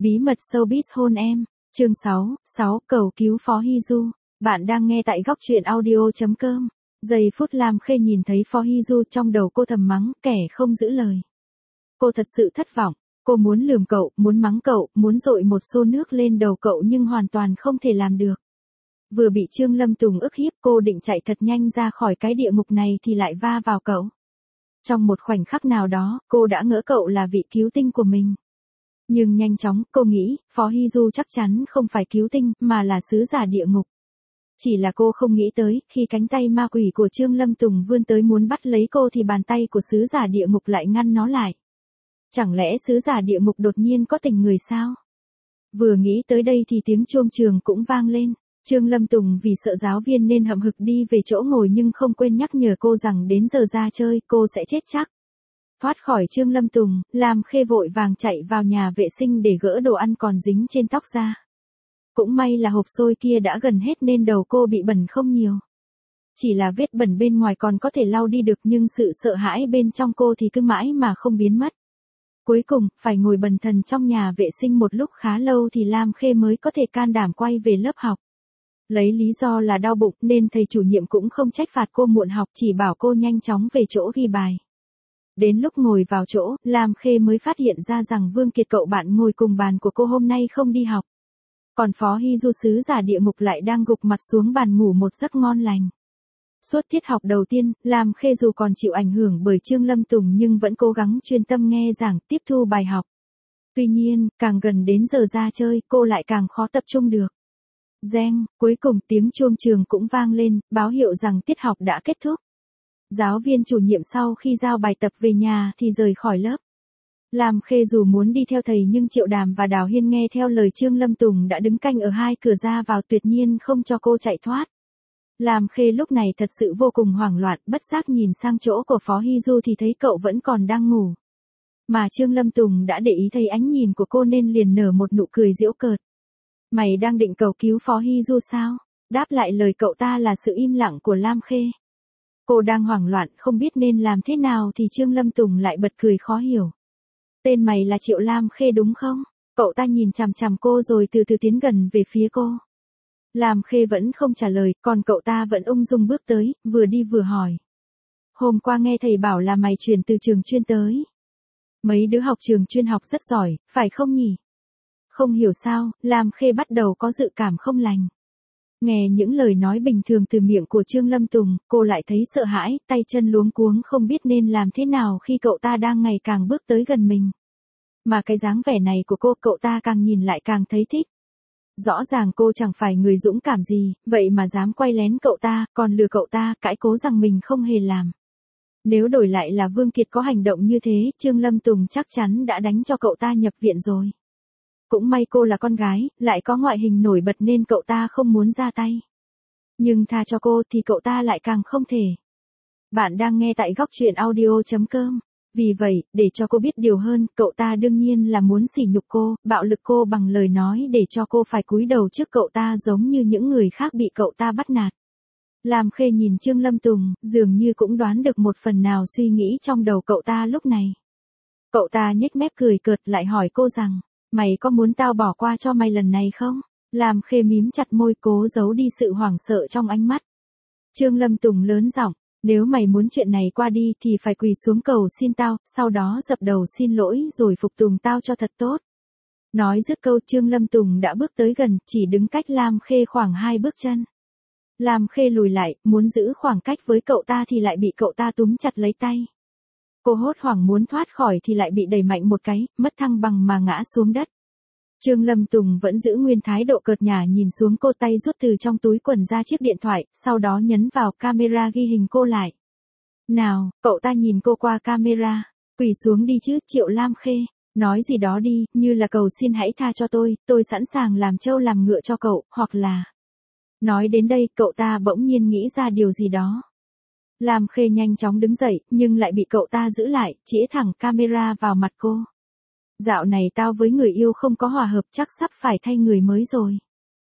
Bí mật showbiz hôn em. Chương 6, cầu cứu Phó Hy Du. Bạn đang nghe tại góc truyện audio.com. Giây phút Lam Khê nhìn thấy Phó Hy Du, trong đầu cô thầm mắng kẻ không giữ lời. Cô thật sự thất vọng. Cô muốn lườm cậu, muốn mắng cậu, muốn dội một xô nước lên đầu cậu nhưng hoàn toàn không thể làm được. Vừa bị Trương Lâm Tùng ức hiếp, cô định chạy thật nhanh ra khỏi cái địa ngục này thì lại va vào cậu. Trong một khoảnh khắc nào đó, cô đã ngỡ cậu là vị cứu tinh của mình. Nhưng nhanh chóng, cô nghĩ, Phó Hy Du chắc chắn không phải cứu tinh, mà là sứ giả địa ngục. Chỉ là cô không nghĩ tới, khi cánh tay ma quỷ của Trương Lâm Tùng vươn tới muốn bắt lấy cô thì bàn tay của sứ giả địa ngục lại ngăn nó lại. Chẳng lẽ sứ giả địa ngục đột nhiên có tình người sao? Vừa nghĩ tới đây thì tiếng chuông trường cũng vang lên. Trương Lâm Tùng vì sợ giáo viên nên hậm hực đi về chỗ ngồi nhưng không quên nhắc nhở cô rằng đến giờ ra chơi, cô sẽ chết chắc. Thoát khỏi Trương Lâm Tùng, Lam Khê vội vàng chạy vào nhà vệ sinh để gỡ đồ ăn còn dính trên tóc ra. Cũng may là hộp xôi kia đã gần hết nên đầu cô bị bẩn không nhiều. Chỉ là vết bẩn bên ngoài còn có thể lau đi được nhưng sự sợ hãi bên trong cô thì cứ mãi mà không biến mất. Cuối cùng, phải ngồi bần thần trong nhà vệ sinh một lúc khá lâu thì Lam Khê mới có thể can đảm quay về lớp học. Lấy lý do là đau bụng nên thầy chủ nhiệm cũng không trách phạt cô muộn học, chỉ bảo cô nhanh chóng về chỗ ghi bài. Đến lúc ngồi vào chỗ, Lam Khê mới phát hiện ra rằng Vương Kiệt, cậu bạn ngồi cùng bàn của cô, hôm nay không đi học. Còn Phó Hy Du, sứ giả địa ngục, lại đang gục mặt xuống bàn ngủ một giấc ngon lành. Suốt tiết học đầu tiên, Lam Khê dù còn chịu ảnh hưởng bởi Trương Lâm Tùng nhưng vẫn cố gắng chuyên tâm nghe giảng, tiếp thu bài học. Tuy nhiên, càng gần đến giờ ra chơi, cô lại càng khó tập trung được. Reng, cuối cùng tiếng chuông trường cũng vang lên, báo hiệu rằng tiết học đã kết thúc. Giáo viên chủ nhiệm sau khi giao bài tập về nhà thì rời khỏi lớp. Lam Khê dù muốn đi theo thầy nhưng Triệu Đàm và Đào Hiên nghe theo lời Trương Lâm Tùng đã đứng canh ở hai cửa ra vào, tuyệt nhiên không cho cô chạy thoát. Lam Khê lúc này thật sự vô cùng hoảng loạn, bất giác nhìn sang chỗ của Phó Hy Du thì thấy cậu vẫn còn đang ngủ. Mà Trương Lâm Tùng đã để ý thấy ánh nhìn của cô nên liền nở một nụ cười giễu cợt. Mày đang định cầu cứu Phó Hy Du sao? Đáp lại lời cậu ta là sự im lặng của Lam Khê. Cô đang hoảng loạn không biết nên làm thế nào thì Trương Lâm Tùng lại bật cười khó hiểu. Tên mày là Triệu Lam Khê đúng không? Cậu ta nhìn chằm chằm cô rồi từ từ tiến gần về phía cô. Lam Khê vẫn không trả lời, còn cậu ta vẫn ung dung bước tới, vừa đi vừa hỏi. Hôm qua nghe thầy bảo là mày chuyển từ trường chuyên tới. Mấy đứa học trường chuyên học rất giỏi, phải không nhỉ? Không hiểu sao, Lam Khê bắt đầu có dự cảm không lành. Nghe những lời nói bình thường từ miệng của Trương Lâm Tùng, cô lại thấy sợ hãi, tay chân luống cuống không biết nên làm thế nào khi cậu ta đang ngày càng bước tới gần mình. Mà cái dáng vẻ này của cô, cậu ta càng nhìn lại càng thấy thích. Rõ ràng cô chẳng phải người dũng cảm gì, vậy mà dám quay lén cậu ta, còn lừa cậu ta, cãi cố rằng mình không hề làm. Nếu đổi lại là Vương Kiệt có hành động như thế, Trương Lâm Tùng chắc chắn đã đánh cho cậu ta nhập viện rồi. Cũng may cô là con gái, lại có ngoại hình nổi bật nên cậu ta không muốn ra tay. Nhưng tha cho cô thì cậu ta lại càng không thể. Bạn đang nghe tại góc truyện audio.com. Vì vậy, để cho cô biết điều hơn, cậu ta đương nhiên là muốn sỉ nhục cô, bạo lực cô bằng lời nói để cho cô phải cúi đầu trước cậu ta giống như những người khác bị cậu ta bắt nạt. Lam Khê nhìn Trương Lâm Tùng, dường như cũng đoán được một phần nào suy nghĩ trong đầu cậu ta lúc này. Cậu ta nhếch mép cười cợt lại hỏi cô rằng, mày có muốn tao bỏ qua cho mày lần này không? Lam Khê mím chặt môi cố giấu đi sự hoảng sợ trong ánh mắt. Trương Lâm Tùng lớn giọng, nếu mày muốn chuyện này qua đi thì phải quỳ xuống cầu xin tao, sau đó dập đầu xin lỗi rồi phục tùng tao cho thật tốt. Nói dứt câu Trương Lâm Tùng đã bước tới gần, chỉ đứng cách Lam Khê khoảng 2 bước chân. Lam Khê lùi lại, muốn giữ khoảng cách với cậu ta thì lại bị cậu ta túm chặt lấy tay. Cô hốt hoảng muốn thoát khỏi thì lại bị đẩy mạnh một cái, mất thăng bằng mà ngã xuống đất. Trương Lâm Tùng vẫn giữ nguyên thái độ cợt nhả nhìn xuống cô, tay rút từ trong túi quần ra chiếc điện thoại, sau đó nhấn vào camera ghi hình cô lại. Nào, cậu ta nhìn cô qua camera, quỳ xuống đi chứ, Triệu Lam Khê, nói gì đó đi, như là cầu xin hãy tha cho tôi sẵn sàng làm trâu làm ngựa cho cậu, hoặc là... Nói đến đây, cậu ta bỗng nhiên nghĩ ra điều gì đó. Lam Khê nhanh chóng đứng dậy, nhưng lại bị cậu ta giữ lại, chĩa thẳng camera vào mặt cô. Dạo này tao với người yêu không có hòa hợp, chắc sắp phải thay người mới rồi.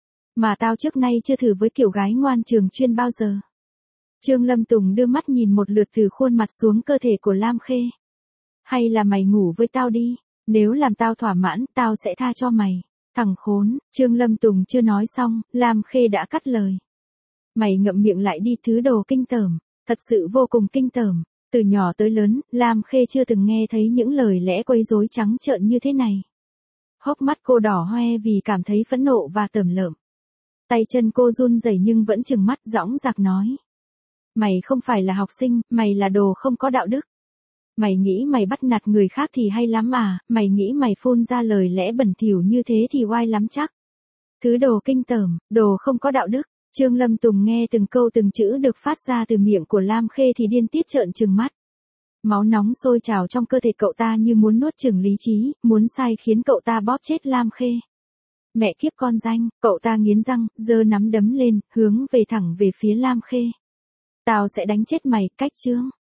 Mà tao trước nay chưa thử với kiểu gái ngoan trường chuyên bao giờ. Trương Lâm Tùng đưa mắt nhìn một lượt từ khuôn mặt xuống cơ thể của Lam Khê. Hay là mày ngủ với tao đi, Nếu làm tao thỏa mãn, tao sẽ tha cho mày. Thằng khốn, Trương Lâm Tùng chưa nói xong, Lam Khê đã cắt lời. Mày ngậm miệng lại đi, thứ đồ kinh tởm, thật sự vô cùng kinh tởm. Từ nhỏ tới lớn, Lam Khê chưa từng nghe thấy những lời lẽ quấy rối trắng trợn như thế này. Hốc mắt cô đỏ hoe vì cảm thấy phẫn nộ và tởm lợm. Tay chân cô run rẩy nhưng vẫn trừng mắt dõng dạc nói. Mày không phải là học sinh, mày là đồ không có đạo đức. Mày nghĩ mày bắt nạt người khác thì hay lắm à, mày nghĩ mày phun ra lời lẽ bẩn thỉu như thế thì oai lắm chắc. Thứ đồ kinh tởm, đồ không có đạo đức. Trương Lâm Tùng nghe từng câu từng chữ được phát ra từ miệng của Lam Khê thì điên tiết trợn trừng mắt. Máu nóng sôi trào trong cơ thể cậu ta như muốn nuốt chửng lý trí, muốn sai khiến cậu ta bóp chết Lam Khê. Mẹ kiếp con danh, cậu ta nghiến răng, giơ nắm đấm lên, hướng về thẳng về phía Lam Khê. Tao sẽ đánh chết mày, cách chưa?